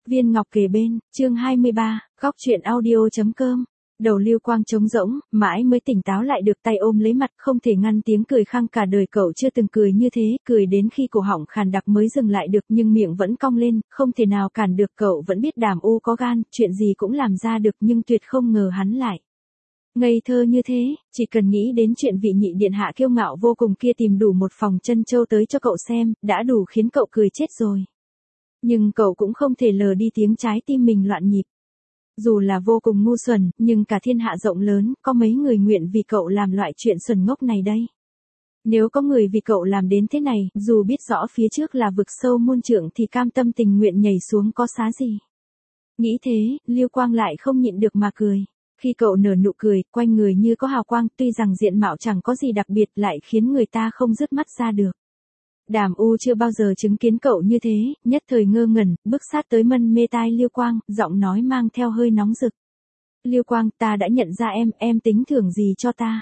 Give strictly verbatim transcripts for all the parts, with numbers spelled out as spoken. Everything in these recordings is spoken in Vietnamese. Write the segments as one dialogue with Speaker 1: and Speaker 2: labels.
Speaker 1: Viên ngọc kề bên, chương hai mươi ba, góc chuyện audio.com. Đầu Lưu Quang trống rỗng, mãi mới tỉnh táo lại được, tay ôm lấy mặt, không thể ngăn tiếng cười khang, cả đời cậu chưa từng cười như thế, cười đến khi cổ họng khàn đặc mới dừng lại được, nhưng miệng vẫn cong lên, không thể nào cản được. Cậu vẫn biết Đàm U có gan, chuyện gì cũng làm ra được, nhưng tuyệt không ngờ hắn lại ngây thơ như thế. Chỉ cần nghĩ đến chuyện vị nhị điện hạ kiêu ngạo vô cùng kia tìm đủ một phòng chân châu tới cho cậu xem, đã đủ khiến cậu cười chết rồi. Nhưng cậu cũng không thể lờ đi tiếng trái tim mình loạn nhịp. Dù là vô cùng ngu xuẩn, nhưng cả thiên hạ rộng lớn, có mấy người nguyện vì cậu làm loại chuyện xuẩn ngốc này đây. Nếu có người vì cậu làm đến thế này, dù biết rõ phía trước là vực sâu muôn trượng thì cam tâm tình nguyện nhảy xuống có xá gì. Nghĩ thế, Lưu Quang lại không nhịn được mà cười. Khi cậu nở nụ cười, quanh người như có hào quang, tuy rằng diện mạo chẳng có gì đặc biệt, lại khiến người ta không dứt mắt ra được. Đàm U chưa bao giờ chứng kiến cậu như thế, nhất thời ngơ ngẩn, bước sát tới mân mê tai Lưu Quang, giọng nói mang theo hơi nóng rực. Lưu Quang, ta đã nhận ra em, em tính thưởng gì cho ta?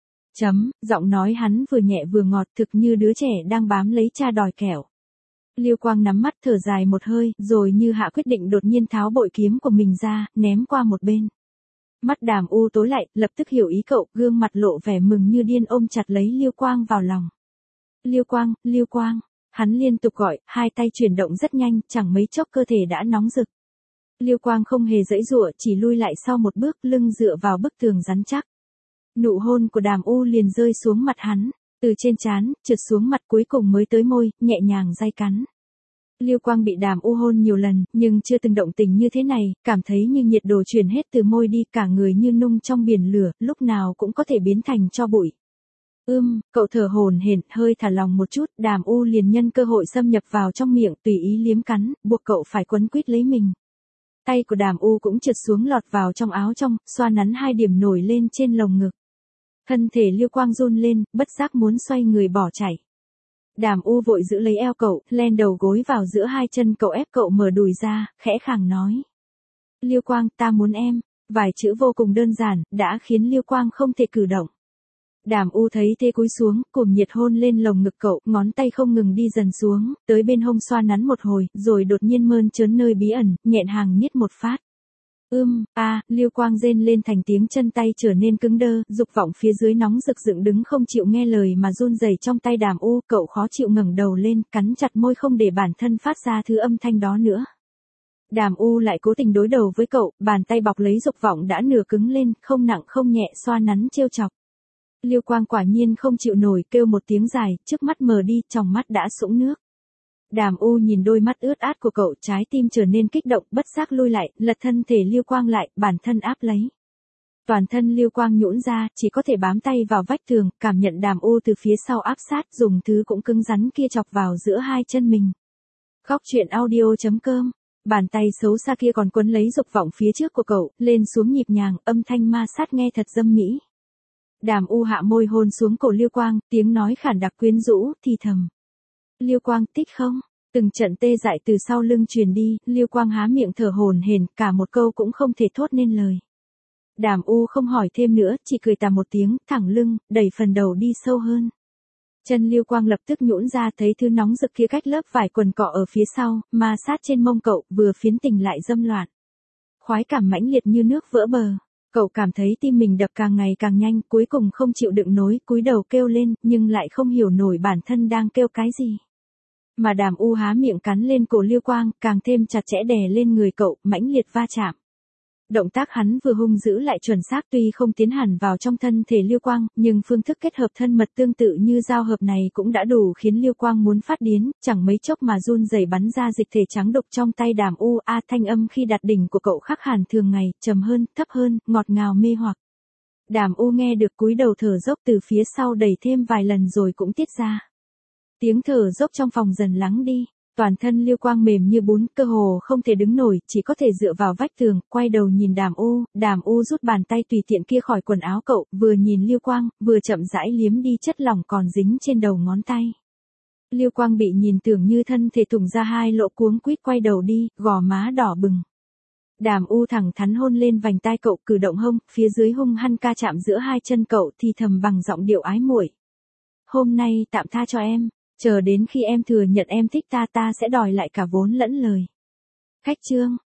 Speaker 1: Chấm, giọng nói hắn vừa nhẹ vừa ngọt, thực như đứa trẻ đang bám lấy cha đòi kẹo. Lưu Quang nắm mắt thở dài một hơi, rồi như hạ quyết định đột nhiên tháo bội kiếm của mình ra, ném qua một bên. Mắt Đàm U tối lại, lập tức hiểu ý cậu, gương mặt lộ vẻ mừng như điên ôm chặt lấy Lưu Quang vào lòng. Lưu Quang, Lưu Quang, hắn liên tục gọi, hai tay chuyển động rất nhanh, chẳng mấy chốc cơ thể đã nóng rực. Lưu Quang không hề giãy giụa, chỉ lui lại sau một bước, lưng dựa vào bức tường rắn chắc. Nụ hôn của Đàm U liền rơi xuống mặt hắn, từ trên trán, trượt xuống mặt, cuối cùng mới tới môi, nhẹ nhàng day cắn. Lưu Quang bị Đàm U hôn nhiều lần, nhưng chưa từng động tình như thế này, cảm thấy như nhiệt độ truyền hết từ môi đi, cả người như nung trong biển lửa, lúc nào cũng có thể biến thành tro bụi. Ưm, cậu thở hổn hển, hơi thả lòng một chút, Đàm U liền nhân cơ hội xâm nhập vào trong miệng, tùy ý liếm cắn, buộc cậu phải quấn quýt lấy mình. Tay của Đàm U cũng trượt xuống lọt vào trong áo trong, xoa nắn hai điểm nổi lên trên lồng ngực. Thân thể Lưu Quang run lên, bất giác muốn xoay người bỏ chạy. Đàm U vội giữ lấy eo cậu, len đầu gối vào giữa hai chân cậu, ép cậu mở đùi ra, khẽ khàng nói. Lưu Quang, ta muốn em. Vài chữ vô cùng đơn giản, đã khiến Lưu Quang không thể cử động. Đàm U thấy thế cúi xuống, cuồng nhiệt hôn lên lồng ngực cậu, ngón tay không ngừng đi dần xuống, tới bên hông xoa nắn một hồi, rồi đột nhiên mơn trớn nơi bí ẩn, nhẹn hàng niết một phát. Ưm, a, à, Lưu Quang rên lên thành tiếng, chân tay trở nên cứng đơ, dục vọng phía dưới nóng rực dựng đứng không chịu nghe lời mà run rẩy trong tay Đàm U, cậu khó chịu ngẩng đầu lên, cắn chặt môi không để bản thân phát ra thứ âm thanh đó nữa. Đàm U lại cố tình đối đầu với cậu, bàn tay bọc lấy dục vọng đã nửa cứng lên, không nặng không nhẹ xoa nắn trêu chọc. Lưu Quang quả nhiên không chịu nổi, kêu một tiếng dài, trước mắt mờ đi, tròng mắt đã sũng nước. Đàm U nhìn đôi mắt ướt át của cậu, trái tim trở nên kích động, bất giác lui lại, lật thân thể Lưu Quang lại, bản thân áp lấy. Toàn thân Lưu Quang nhũn ra, chỉ có thể bám tay vào vách tường, cảm nhận Đàm U từ phía sau áp sát, dùng thứ cũng cứng rắn kia chọc vào giữa hai chân mình. Góc chuyện audio.com. Bàn tay xấu xa kia còn quấn lấy dục vọng phía trước của cậu, lên xuống nhịp nhàng, âm thanh ma sát nghe thật dâm mỹ. Đàm U hạ môi hôn xuống cổ Lưu Quang, tiếng nói khản đặc quyến rũ, thì thầm. Lưu Quang, thích không? Từng trận tê dại từ sau lưng truyền đi, Lưu Quang há miệng thở hổn hển, cả một câu cũng không thể thốt nên lời. Đàm U không hỏi thêm nữa, chỉ cười tà một tiếng, thẳng lưng, đẩy phần đầu đi sâu hơn. Chân Lưu Quang lập tức nhũn ra, thấy thứ nóng rực kia cách lớp vải quần cọ ở phía sau, ma sát trên mông cậu, vừa phiến tình lại dâm loạn. Khoái cảm mãnh liệt như nước vỡ bờ. Cậu cảm thấy tim mình đập càng ngày càng nhanh, cuối cùng không chịu đựng nổi, cúi đầu kêu lên, nhưng lại không hiểu nổi bản thân đang kêu cái gì. Mà Đàm U há miệng cắn lên cổ Lưu Quang, càng thêm chặt chẽ đè lên người cậu, mãnh liệt va chạm. Động tác hắn vừa hung dữ lại chuẩn xác, tuy không tiến hẳn vào trong thân thể Lưu Quang, nhưng phương thức kết hợp thân mật tương tự như giao hợp này cũng đã đủ khiến Lưu Quang muốn phát điên, chẳng mấy chốc mà run rẩy bắn ra dịch thể trắng đục trong tay Đàm U. A, thanh âm khi đạt đỉnh của cậu khác hẳn thường ngày, trầm hơn, thấp hơn, ngọt ngào mê hoặc. Đàm U nghe được cúi đầu thở dốc từ phía sau đẩy thêm vài lần rồi cũng tiết ra. Tiếng thở dốc trong phòng dần lắng đi. Toàn thân Lưu Quang mềm như bún, cơ hồ không thể đứng nổi, chỉ có thể dựa vào vách tường, quay đầu nhìn Đàm U. Đàm U rút bàn tay tùy tiện kia khỏi quần áo cậu, vừa nhìn Lưu Quang, vừa chậm rãi liếm đi chất lỏng còn dính trên đầu ngón tay. Lưu Quang bị nhìn tưởng như thân thể thủng ra hai lỗ, cuống quýt quay đầu đi, gò má đỏ bừng. Đàm U thẳng thắn hôn lên vành tai cậu, cử động hông, phía dưới hung hăng ca chạm giữa hai chân cậu, thì thầm bằng giọng điệu ái muội. Hôm nay tạm tha cho em. Chờ đến khi em thừa nhận em thích ta, ta sẽ đòi lại cả vốn lẫn lời. Khách trương.